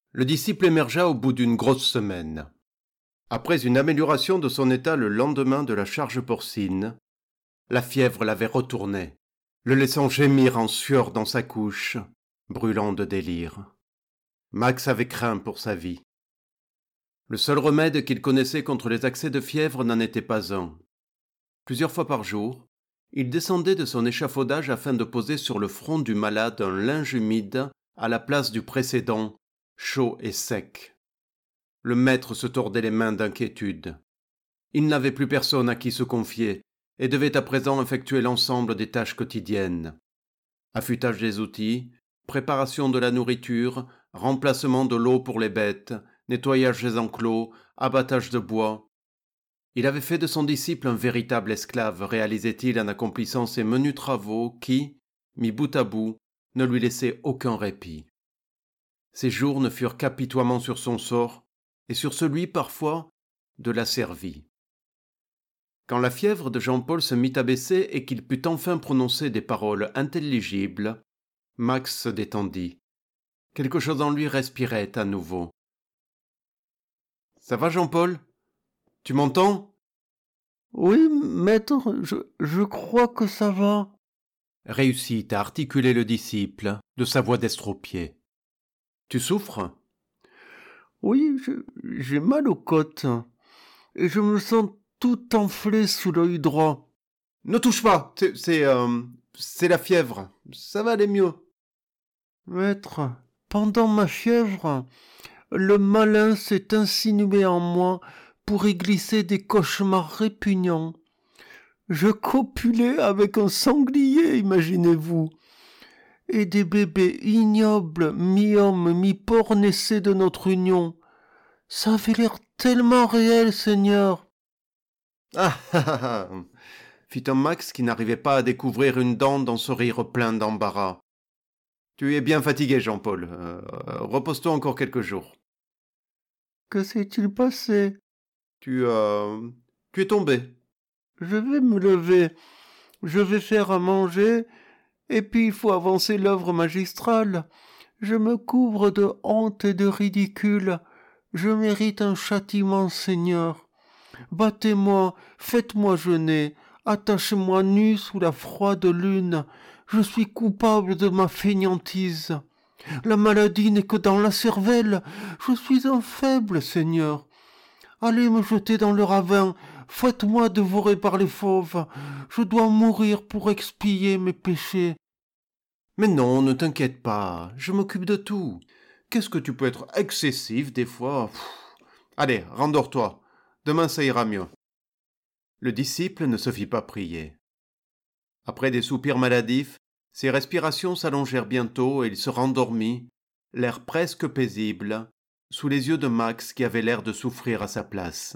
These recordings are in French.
Le disciple émergea au bout d'une grosse semaine. Après une amélioration de son état le lendemain de la charge porcine, la fièvre l'avait retourné, le laissant gémir en sueur dans sa couche, brûlant de délire. Max avait craint pour sa vie. Le seul remède qu'il connaissait contre les accès de fièvre n'en était pas un. Plusieurs fois par jour, il descendait de son échafaudage afin de poser sur le front du malade un linge humide à la place du précédent, chaud et sec. Le maître se tordait les mains d'inquiétude. Il n'avait plus personne à qui se confier et devait à présent effectuer l'ensemble des tâches quotidiennes. Affûtage des outils, préparation de la nourriture, remplacement de l'eau pour les bêtes, nettoyage des enclos, abattage de bois. Il avait fait de son disciple un véritable esclave, réalisait-il en accomplissant ces menus travaux qui, mis bout à bout, ne lui laissaient aucun répit. Ses jours ne furent qu'apitoiement sur son sort, et sur celui, parfois, de la servie. Quand la fièvre de Jean-Paul se mit à baisser et qu'il put enfin prononcer des paroles intelligibles, Max se détendit. Quelque chose en lui respirait à nouveau. « Ça va, Jean-Paul ? Tu m'entends » ? « Oui, maître, je crois que ça va. » réussit à articuler le disciple de sa voix d'estropié. « Tu souffres » ? « Oui, j'ai mal aux côtes et je me sens tout enflé sous l'œil droit. »« Ne touche pas, c'est la fièvre, ça va aller mieux. » »« Maître, pendant ma fièvre, le malin s'est insinué en moi pour y glisser des cauchemars répugnants. Je copulais avec un sanglier, imaginez-vous. Et des bébés ignobles, mi-hommes, mi-porcs naissaient de notre union. Ça avait l'air tellement réel, Seigneur. » Ah ah ah ah fit un Max qui n'arrivait pas à découvrir une dent dans ce rire plein d'embarras. Tu es bien fatigué, Jean-Paul. Repose-toi encore quelques jours. Que s'est-il passé ? Tu es tombé. Je vais me lever. Je vais faire à manger. Et puis il faut avancer l'œuvre magistrale. Je me couvre de honte et de ridicule. Je mérite un châtiment, Seigneur. Battez-moi, faites-moi jeûner, attachez-moi nu sous la froide lune. Je suis coupable de ma fainéantise. La maladie n'est que dans la cervelle. Je suis un faible, Seigneur. Allez me jeter dans le ravin. Faites-moi dévorer par les fauves. Je dois mourir pour expier mes péchés. » »« Mais non, ne t'inquiète pas, je m'occupe de tout. Qu'est-ce que tu peux être excessif des fois ? Allez, rendors-toi. Demain ça ira mieux. » Le disciple ne se fit pas prier. Après des soupirs maladifs, ses respirations s'allongèrent bientôt et il se rendormit, l'air presque paisible, sous les yeux de Max qui avait l'air de souffrir à sa place.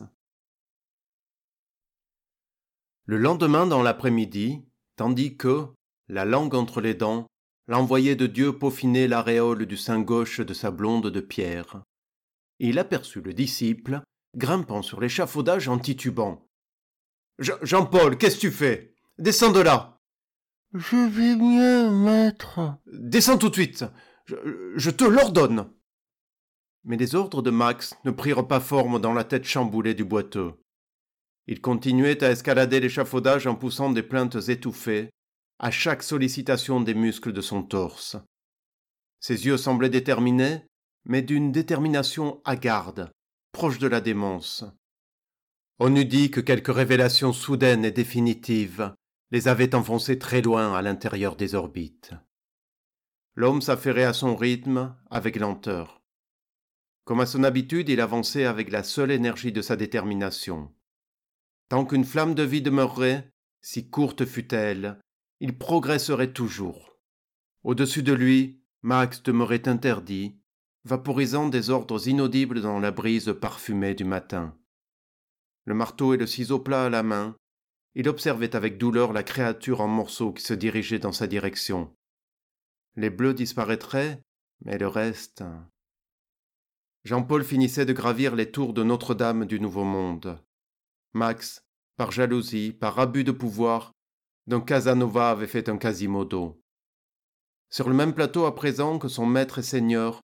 Le lendemain dans l'après-midi, tandis que, la langue entre les dents, l'envoyé de Dieu peaufinait l'aréole du sein gauche de sa blonde de pierre, il aperçut le disciple grimpant sur l'échafaudage en titubant. « Jean-Paul, qu'est-ce que tu fais ? Descends de là !»« Je vais mieux, maître. »« Descends tout de suite. Je te l'ordonne. » Mais les ordres de Max ne prirent pas forme dans la tête chamboulée du boiteux. Il continuait à escalader l'échafaudage en poussant des plaintes étouffées à chaque sollicitation des muscles de son torse. Ses yeux semblaient déterminés, mais d'une détermination hagarde, proche de la démence. On eût dit que quelque révélation soudaine et définitive les avait enfoncés très loin à l'intérieur des orbites. L'homme s'affairait à son rythme avec lenteur. Comme à son habitude, il avançait avec la seule énergie de sa détermination. Tant qu'une flamme de vie demeurerait, si courte fût-elle, il progresserait toujours. Au-dessus de lui, Max demeurait interdit, vaporisant des ordres inaudibles dans la brise parfumée du matin. Le marteau et le ciseau plat à la main, il observait avec douleur la créature en morceaux qui se dirigeait dans sa direction. Les bleus disparaîtraient, mais le reste... Jean-Paul finissait de gravir les tours de Notre-Dame du Nouveau Monde. Max, par jalousie, par abus de pouvoir, d'un Casanova avait fait un Quasimodo. Sur le même plateau à présent que son maître et seigneur,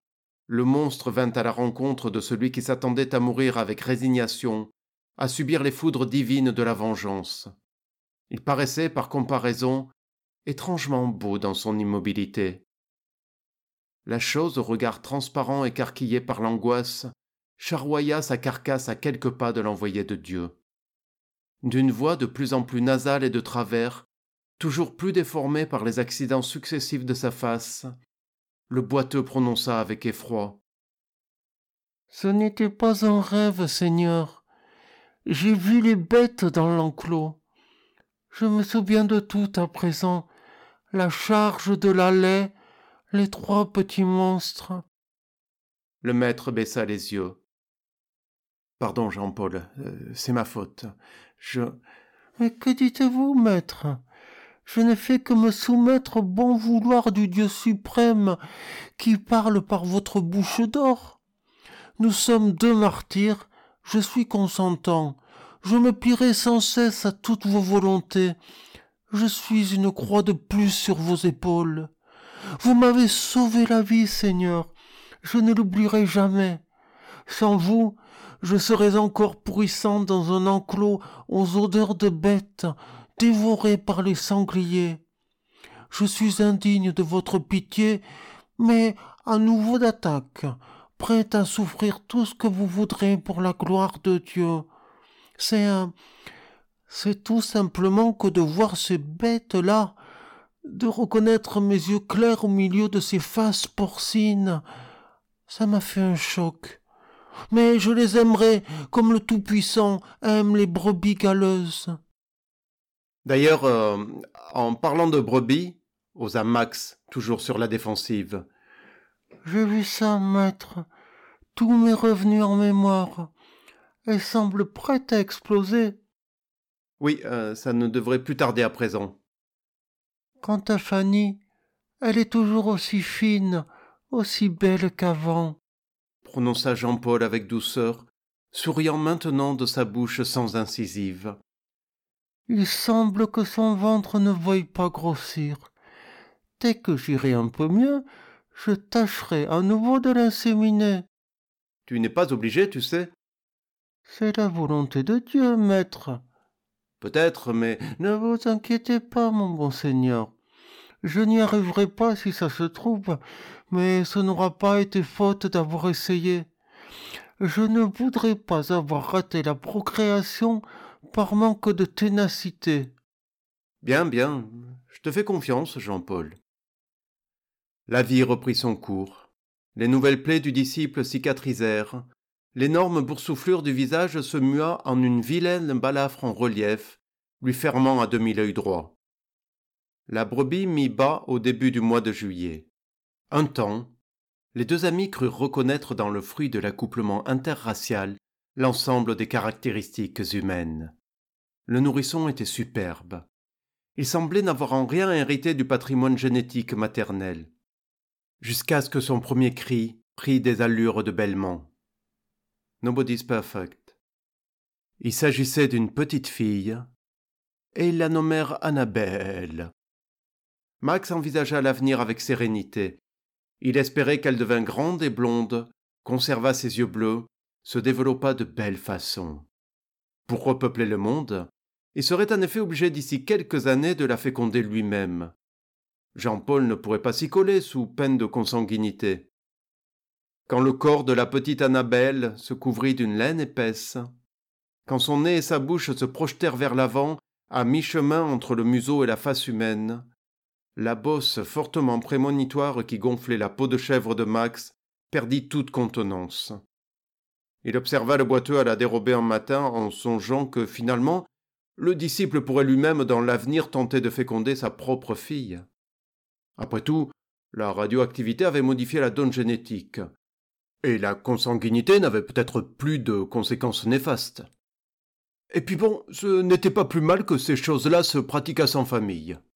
le monstre vint à la rencontre de celui qui s'attendait à mourir avec résignation, à subir les foudres divines de la vengeance. Il paraissait, par comparaison, étrangement beau dans son immobilité. La chose, au regard transparent écarquillé par l'angoisse, charroya sa carcasse à quelques pas de l'envoyé de Dieu. D'une voix de plus en plus nasale et de travers, toujours plus déformée par les accidents successifs de sa face, le boiteux prononça avec effroi. « Ce n'était pas un rêve, Seigneur. J'ai vu les bêtes dans l'enclos. Je me souviens de tout à présent. La charge de la laie, les 3 petits monstres. » Le maître baissa les yeux. « Pardon, Jean-Paul, c'est ma faute. Mais que dites-vous, maître ? Je n'ai fait que me soumettre au bon vouloir du Dieu suprême qui parle par votre bouche d'or. Nous sommes 2 martyrs, je suis consentant. Je me plierai sans cesse à toutes vos volontés. Je suis une croix de plus sur vos épaules. Vous m'avez sauvé la vie, Seigneur. Je ne l'oublierai jamais. Sans vous, je serais encore pourrissant dans un enclos aux odeurs de bêtes, dévoré par les sangliers. Je suis indigne de votre pitié, mais à nouveau d'attaque, prêt à souffrir tout ce que vous voudrez pour la gloire de Dieu. C'est tout simplement que de voir ces bêtes-là, de reconnaître mes yeux clairs au milieu de ces faces porcines, ça m'a fait un choc. Mais je les aimerai comme le Tout-Puissant aime les brebis galeuses. » D'ailleurs, en parlant de brebis, osa Max, toujours sur la défensive. « J'ai vu ça, maître. Tout m'est revenu en mémoire. Elle semble prête à exploser. » Oui, ça ne devrait plus tarder à présent. « Quant à Fanny, elle est toujours aussi fine, aussi belle qu'avant. » prononça Jean-Paul avec douceur, souriant maintenant de sa bouche sans incisive. « Il semble que son ventre ne veuille pas grossir. Dès que j'irai un peu mieux, je tâcherai à nouveau de l'inséminer. » Tu n'es pas obligé, tu sais. C'est la volonté de Dieu, maître. Peut-être, mais... Ne vous inquiétez pas, mon bon Seigneur. Je n'y arriverai pas si ça se trouve, mais ce n'aura pas été faute d'avoir essayé. Je ne voudrais pas avoir raté la procréation par manque de ténacité. Bien, je te fais confiance, Jean-Paul. La vie reprit son cours. Les nouvelles plaies du disciple cicatrisèrent. L'énorme boursouflure du visage se mua en une vilaine balafre en relief, lui fermant à demi l'œil droit. La brebis mit bas au début du mois de juillet. Un temps, les 2 amis crurent reconnaître dans le fruit de l'accouplement interracial l'ensemble des caractéristiques humaines. Le nourrisson était superbe. Il semblait n'avoir en rien hérité du patrimoine génétique maternel, jusqu'à ce que son premier cri prît des allures de bêlement. Nobody's perfect. Il s'agissait d'une petite fille, et ils la nommèrent Annabelle. Max envisagea l'avenir avec sérénité. Il espérait qu'elle devint grande et blonde, conservât ses yeux bleus, se développât de belle façon. Pour repeupler le monde, il serait en effet obligé d'ici quelques années de la féconder lui-même. Jean-Paul ne pourrait pas s'y coller sous peine de consanguinité. Quand le corps de la petite Annabelle se couvrit d'une laine épaisse, quand son nez et sa bouche se projetèrent vers l'avant, à mi-chemin entre le museau et la face humaine, la bosse fortement prémonitoire qui gonflait la peau de chèvre de Max perdit toute contenance. Il observa le boiteux à la dérobée un matin en songeant que, finalement, le disciple pourrait lui-même dans l'avenir tenter de féconder sa propre fille. Après tout, la radioactivité avait modifié la donne génétique, et la consanguinité n'avait peut-être plus de conséquences néfastes. Et puis bon, ce n'était pas plus mal que ces choses-là se pratiquassent en famille.